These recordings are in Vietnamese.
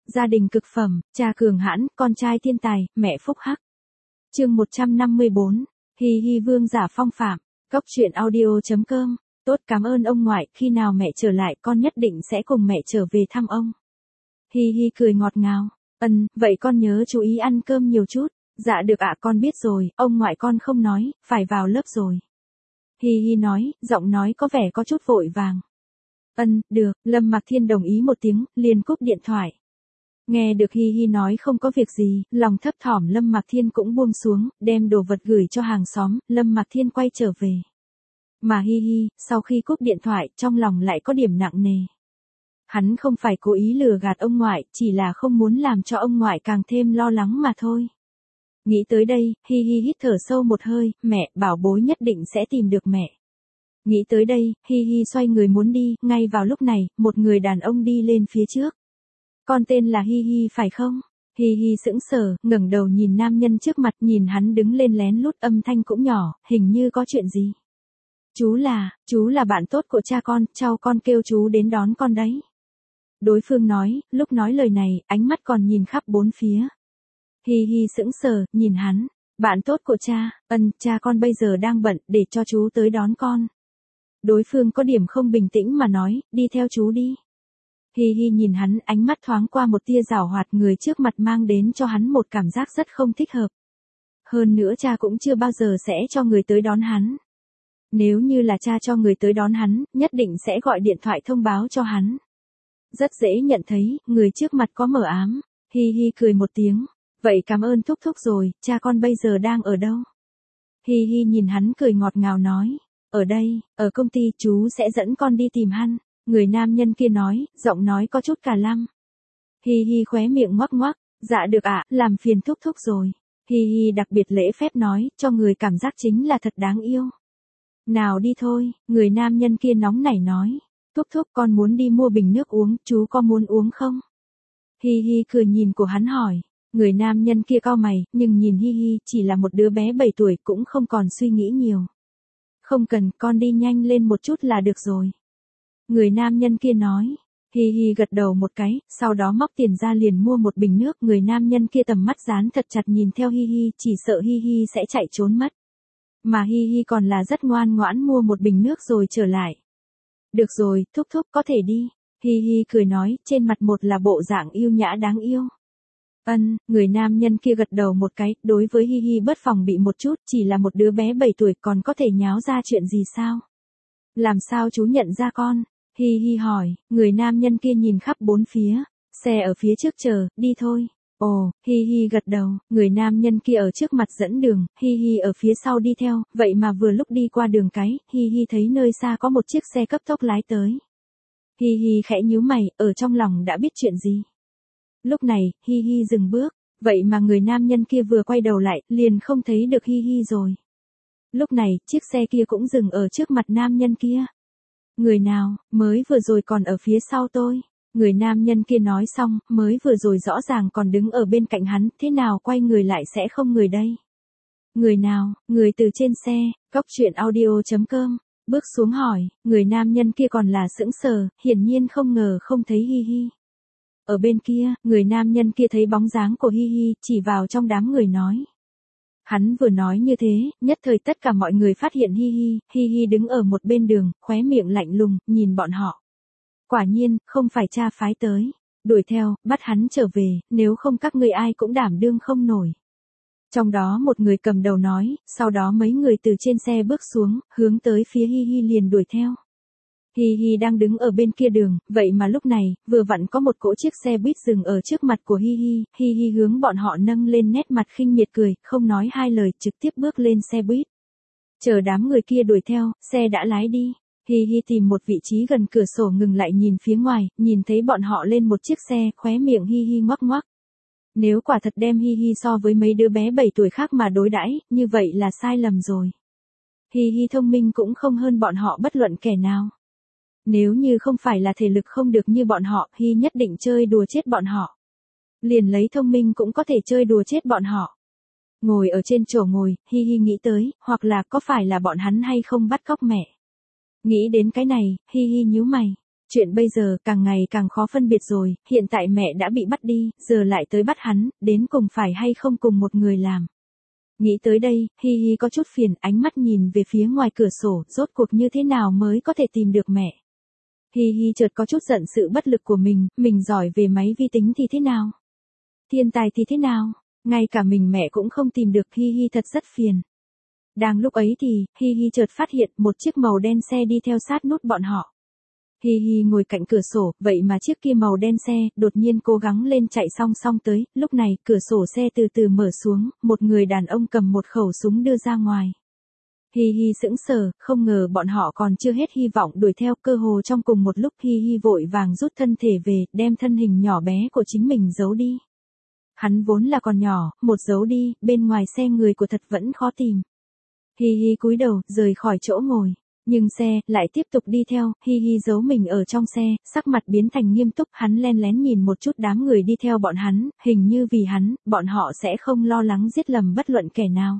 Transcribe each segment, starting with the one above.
Gia đình cực phẩm, cha cường hãn, con trai thiên tài, mẹ phúc hắc. Chương 154. Hi hi vương giả phong phạm. Cốc truyện audio.com. Tốt, cảm ơn ông ngoại, khi nào mẹ trở lại con nhất định sẽ cùng mẹ trở về thăm ông. Hi hi cười ngọt ngào. Vậy con nhớ chú ý ăn cơm nhiều chút. Dạ được ạ, con biết rồi, ông ngoại con không nói, phải vào lớp rồi. Hi hi nói, giọng nói có vẻ có chút vội vàng. Được, Lâm Mạc Thiên đồng ý một tiếng, liền cúp điện thoại. Nghe được Hi hi nói không có việc gì, lòng thấp thỏm Lâm Mạc Thiên cũng buông xuống, đem đồ vật gửi cho hàng xóm, Lâm Mạc Thiên quay trở về. Mà Hi hi, sau khi cúp điện thoại, trong lòng lại có điểm nặng nề. Hắn không phải cố ý lừa gạt ông ngoại, chỉ là không muốn làm cho ông ngoại càng thêm lo lắng mà thôi. Nghĩ tới đây, Hi hi hít thở sâu một hơi, mẹ, bảo bối nhất định sẽ tìm được mẹ. Nghĩ tới đây, Hi hi xoay người muốn đi, ngay vào lúc này, một người đàn ông đi lên phía trước. Con tên là Hi hi phải không? Hi hi sững sờ, ngẩng đầu nhìn nam nhân trước mặt, nhìn hắn đứng lên lén lút, âm thanh cũng nhỏ, hình như có chuyện gì. Chú là bạn tốt của cha con, cháu con kêu chú đến đón con đấy. Đối phương nói, lúc nói lời này, ánh mắt còn nhìn khắp bốn phía. Hi hi sững sờ, nhìn hắn, bạn tốt của cha, cha con bây giờ đang bận, để cho chú tới đón con. Đối phương có điểm không bình tĩnh mà nói, đi theo chú đi. Hi hi nhìn hắn, ánh mắt thoáng qua một tia giảo hoạt, người trước mặt mang đến cho hắn một cảm giác rất không thích hợp. Hơn nữa cha cũng chưa bao giờ sẽ cho người tới đón hắn. Nếu như là cha cho người tới đón hắn, nhất định sẽ gọi điện thoại thông báo cho hắn. Rất dễ nhận thấy, người trước mặt có mờ ám. Hi hi cười một tiếng. Vậy cảm ơn thúc thúc rồi, cha con bây giờ đang ở đâu? Hi hi nhìn hắn cười ngọt ngào nói. Ở đây, ở công ty, chú sẽ dẫn con đi tìm hắn. Người nam nhân kia nói, giọng nói có chút cà lăm. Hi hi khóe miệng ngoắc ngoắc. Dạ được ạ, làm phiền thúc thúc rồi. Hi hi đặc biệt lễ phép nói, cho người cảm giác chính là thật đáng yêu. Nào đi thôi, người nam nhân kia nóng nảy nói. Thúc thúc, con muốn đi mua bình nước uống, chú có muốn uống không? Hi hi cười nhìn của hắn hỏi. Người nam nhân kia cau mày, nhưng nhìn Hi hi, chỉ là một đứa bé 7 tuổi, cũng không còn suy nghĩ nhiều. Không cần, con đi nhanh lên một chút là được rồi. Người nam nhân kia nói. Hi hi gật đầu một cái, sau đó móc tiền ra liền mua một bình nước. Người nam nhân kia tầm mắt dán thật chặt nhìn theo Hi hi, chỉ sợ Hi hi sẽ chạy trốn mất. Mà Hi hi còn là rất ngoan ngoãn mua một bình nước rồi trở lại. Được rồi, thúc thúc có thể đi. Hi hi cười nói, trên mặt một là bộ dạng yêu nhã đáng yêu. Người nam nhân kia gật đầu một cái, đối với Hi hi bất phòng bị một chút, chỉ là một đứa bé 7 tuổi còn có thể nháo ra chuyện gì sao? Làm sao chú nhận ra con? Hi hi hỏi, người nam nhân kia nhìn khắp bốn phía, xe ở phía trước chờ, đi thôi. Ồ, Hi hi gật đầu, người nam nhân kia ở trước mặt dẫn đường, Hi hi ở phía sau đi theo, vậy mà vừa lúc đi qua đường cái, Hi hi thấy nơi xa có một chiếc xe cấp tốc lái tới. Hi hi khẽ nhíu mày, ở trong lòng đã biết chuyện gì. Lúc này, Hi hi dừng bước, vậy mà người nam nhân kia vừa quay đầu lại, liền không thấy được Hi hi rồi. Lúc này, chiếc xe kia cũng dừng ở trước mặt nam nhân kia. Người nào, mới vừa rồi còn ở phía sau tôi. Người nam nhân kia nói xong, mới vừa rồi rõ ràng còn đứng ở bên cạnh hắn, thế nào quay người lại sẽ không người đây? Người nào, người từ trên xe, Cốc truyện audio.com, bước xuống hỏi, người nam nhân kia còn là sững sờ, hiển nhiên không ngờ không thấy Hi hi. Ở bên kia, người nam nhân kia thấy bóng dáng của Hi hi, chỉ vào trong đám người nói. Hắn vừa nói như thế, nhất thời tất cả mọi người phát hiện Hi hi đứng ở một bên đường, khóe miệng lạnh lùng, nhìn bọn họ. Quả nhiên, không phải cha phái tới. Đuổi theo, bắt hắn trở về, nếu không các ngươi ai cũng đảm đương không nổi. Trong đó một người cầm đầu nói, sau đó mấy người từ trên xe bước xuống, hướng tới phía Hi hi liền đuổi theo. Hi hi đang đứng ở bên kia đường, vậy mà lúc này, vừa vặn có một cỗ chiếc xe buýt dừng ở trước mặt của Hi hi hướng bọn họ nâng lên nét mặt khinh miệt cười, không nói hai lời, trực tiếp bước lên xe buýt. Chờ đám người kia đuổi theo, xe đã lái đi. Hi hi tìm một vị trí gần cửa sổ ngừng lại nhìn phía ngoài, nhìn thấy bọn họ lên một chiếc xe, khóe miệng Hi hi ngoắc ngoắc. Nếu quả thật đem Hi hi so với mấy đứa bé 7 tuổi khác mà đối đãi, như vậy là sai lầm rồi. Hi hi thông minh cũng không hơn bọn họ bất luận kẻ nào. Nếu như không phải là thể lực không được như bọn họ, Hi nhất định chơi đùa chết bọn họ. Liền lấy thông minh cũng có thể chơi đùa chết bọn họ. Ngồi ở trên chỗ ngồi, Hi hi nghĩ tới, hoặc là có phải là bọn hắn hay không bắt cóc mẹ. Nghĩ đến cái này, Hi hi nhíu mày. Chuyện bây giờ càng ngày càng khó phân biệt rồi, hiện tại mẹ đã bị bắt đi, giờ lại tới bắt hắn, đến cùng phải hay không cùng một người làm. Nghĩ tới đây, Hi Hi có chút phiền, ánh mắt nhìn về phía ngoài cửa sổ, rốt cuộc như thế nào mới có thể tìm được mẹ. Hi Hi chợt có chút giận sự bất lực của mình giỏi về máy vi tính thì thế nào? Thiên tài thì thế nào? Ngay cả mình mẹ cũng không tìm được, Hi Hi thật rất phiền. Đang lúc ấy thì, Hi Hi chợt phát hiện một chiếc màu đen xe đi theo sát nút bọn họ. Hi Hi ngồi cạnh cửa sổ, vậy mà chiếc kia màu đen xe, đột nhiên cố gắng lên chạy song song tới, lúc này, cửa sổ xe từ từ mở xuống, một người đàn ông cầm một khẩu súng đưa ra ngoài. Hi Hi sững sờ, không ngờ bọn họ còn chưa hết hy vọng đuổi theo, cơ hồ trong cùng một lúc Hi Hi vội vàng rút thân thể về, đem thân hình nhỏ bé của chính mình giấu đi. Hắn vốn là còn nhỏ, một giấu đi, bên ngoài xe người của thật vẫn khó tìm. Hi Hi cúi đầu, rời khỏi chỗ ngồi. Nhưng xe, lại tiếp tục đi theo, Hi Hi giấu mình ở trong xe, sắc mặt biến thành nghiêm túc, hắn len lén nhìn một chút đám người đi theo bọn hắn, hình như vì hắn, bọn họ sẽ không lo lắng giết lầm bất luận kẻ nào.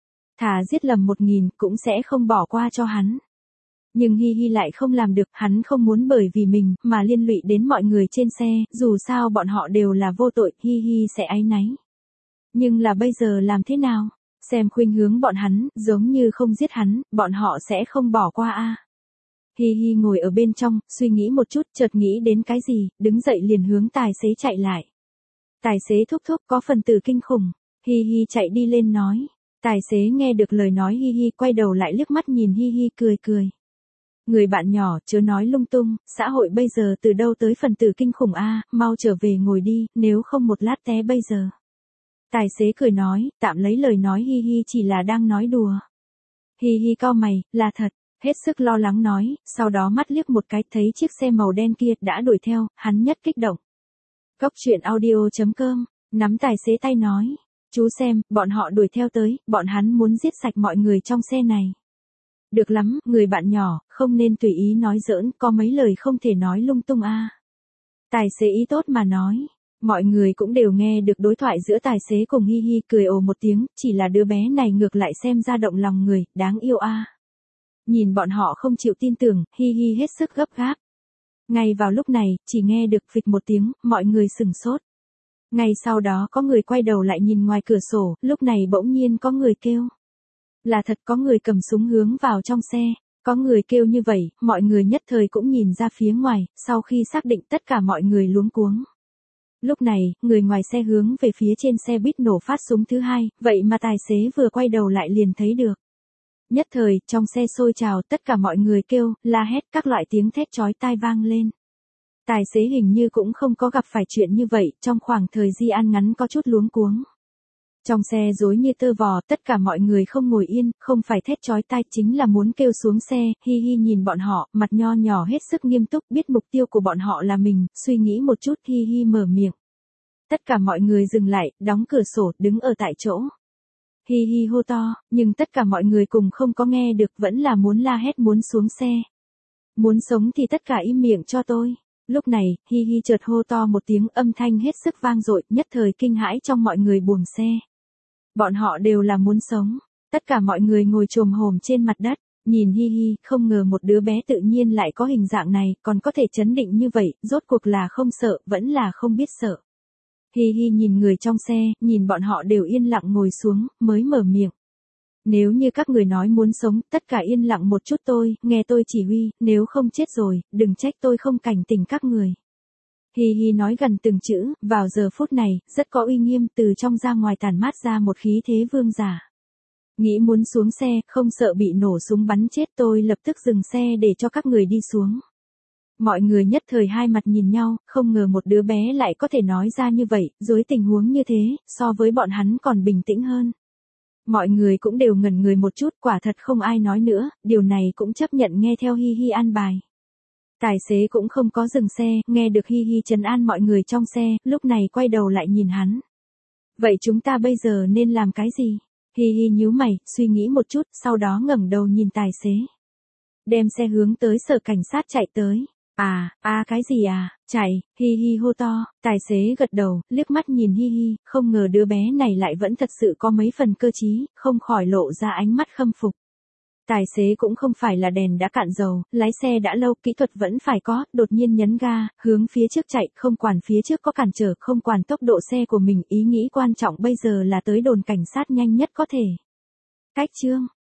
Thà giết lầm 1000, cũng sẽ không bỏ qua cho hắn. Nhưng Hi Hi lại không làm được, hắn không muốn bởi vì mình, mà liên lụy đến mọi người trên xe, dù sao bọn họ đều là vô tội, Hi Hi sẽ áy náy. Nhưng là bây giờ làm thế nào? Xem khuynh hướng bọn hắn, giống như không giết hắn, bọn họ sẽ không bỏ qua a. Hi Hi ngồi ở bên trong, suy nghĩ một chút, chợt nghĩ đến cái gì, đứng dậy liền hướng tài xế chạy lại. Tài xế thúc thúc, có phần tử kinh khủng. Hi Hi chạy đi lên nói. Tài xế nghe được lời nói Hi Hi, quay đầu lại liếc mắt nhìn Hi Hi, cười cười. Người bạn nhỏ, chớ nói lung tung, xã hội bây giờ từ đâu tới phần tử kinh khủng a, mau trở về ngồi đi, nếu không một lát té bây giờ. Tài xế cười nói, tạm lấy lời nói Hi Hi chỉ là đang nói đùa. Hi Hi cau mày, là thật, hết sức lo lắng nói, sau đó mắt liếc một cái thấy chiếc xe màu đen kia đã đuổi theo, hắn nhất kích động. Cốc truyện audio.com, nắm tài xế tay nói, chú xem, bọn họ đuổi theo tới, bọn hắn muốn giết sạch mọi người trong xe này. Được lắm, người bạn nhỏ, không nên tùy ý nói giỡn, có mấy lời không thể nói lung tung a. Tài xế ý tốt mà nói. Mọi người cũng đều nghe được đối thoại giữa tài xế cùng Hi Hi, cười ồ một tiếng, chỉ là đứa bé này ngược lại xem ra động lòng người, đáng yêu a. Nhìn bọn họ không chịu tin tưởng, Hi Hi hết sức gấp gáp. Ngay vào lúc này, chỉ nghe được phịch một tiếng, mọi người sửng sốt. Ngay sau đó có người quay đầu lại nhìn ngoài cửa sổ, lúc này bỗng nhiên có người kêu. Là thật, có người cầm súng hướng vào trong xe. Có người kêu như vậy, mọi người nhất thời cũng nhìn ra phía ngoài, sau khi xác định tất cả mọi người luống cuống. Lúc này, người ngoài xe hướng về phía trên xe buýt nổ phát súng thứ hai, vậy mà tài xế vừa quay đầu lại liền thấy được. Nhất thời, trong xe sôi trào, tất cả mọi người kêu, la hét, các loại tiếng thét chói tai vang lên. Tài xế hình như cũng không có gặp phải chuyện như vậy, trong khoảng thời gian ngắn có chút luống cuống. Trong xe rối như tơ vò, tất cả mọi người không ngồi yên, không phải thét chói tai, chính là muốn kêu xuống xe. Hi Hi nhìn bọn họ, mặt nho nhỏ hết sức nghiêm túc, biết mục tiêu của bọn họ là mình, suy nghĩ một chút, Hi Hi mở miệng. Tất cả mọi người dừng lại, đóng cửa sổ, đứng ở tại chỗ. Hi Hi hô to, nhưng tất cả mọi người cùng không có nghe được, vẫn là muốn la hét, muốn xuống xe. Muốn sống thì tất cả im miệng cho tôi. Lúc này, Hi Hi chợt hô to một tiếng, âm thanh hết sức vang dội, nhất thời kinh hãi trong mọi người buồng xe. Bọn họ đều là muốn sống. Tất cả mọi người ngồi chồm hổm trên mặt đất, nhìn Hi Hi, không ngờ một đứa bé tự nhiên lại có hình dạng này, còn có thể chấn định như vậy, rốt cuộc là không sợ, vẫn là không biết sợ. Hi Hi nhìn người trong xe, nhìn bọn họ đều yên lặng ngồi xuống, mới mở miệng. Nếu như các người nói muốn sống, tất cả yên lặng một chút tôi, nghe tôi chỉ huy, nếu không chết rồi, đừng trách tôi không cảnh tỉnh các người. Hi Hi nói gần từng chữ, vào giờ phút này, rất có uy nghiêm, từ trong ra ngoài tản mát ra một khí thế vương giả. Nghĩ muốn xuống xe, không sợ bị nổ súng bắn chết, tôi lập tức dừng xe để cho các người đi xuống. Mọi người nhất thời hai mặt nhìn nhau, không ngờ một đứa bé lại có thể nói ra như vậy, dưới tình huống như thế, so với bọn hắn còn bình tĩnh hơn. Mọi người cũng đều ngẩn người một chút, quả thật không ai nói nữa, điều này cũng chấp nhận nghe theo Hi Hi an bài. Tài xế cũng không có dừng xe, nghe được Hi Hi trấn an mọi người trong xe, lúc này quay đầu lại nhìn hắn. Vậy chúng ta bây giờ nên làm cái gì? Hi Hi nhíu mày, suy nghĩ một chút, sau đó ngẩng đầu nhìn tài xế. Đem xe hướng tới sở cảnh sát chạy tới. Cái gì à, chạy, Hi Hi hô to, tài xế gật đầu, liếc mắt nhìn Hi Hi, không ngờ đứa bé này lại vẫn thật sự có mấy phần cơ trí, không khỏi lộ ra ánh mắt khâm phục. Tài xế cũng không phải là đèn đã cạn dầu, lái xe đã lâu, kỹ thuật vẫn phải có, đột nhiên nhấn ga, hướng phía trước chạy, không quản phía trước có cản trở, không quản tốc độ xe của mình, ý nghĩ quan trọng bây giờ là tới đồn cảnh sát nhanh nhất có thể. Cách chương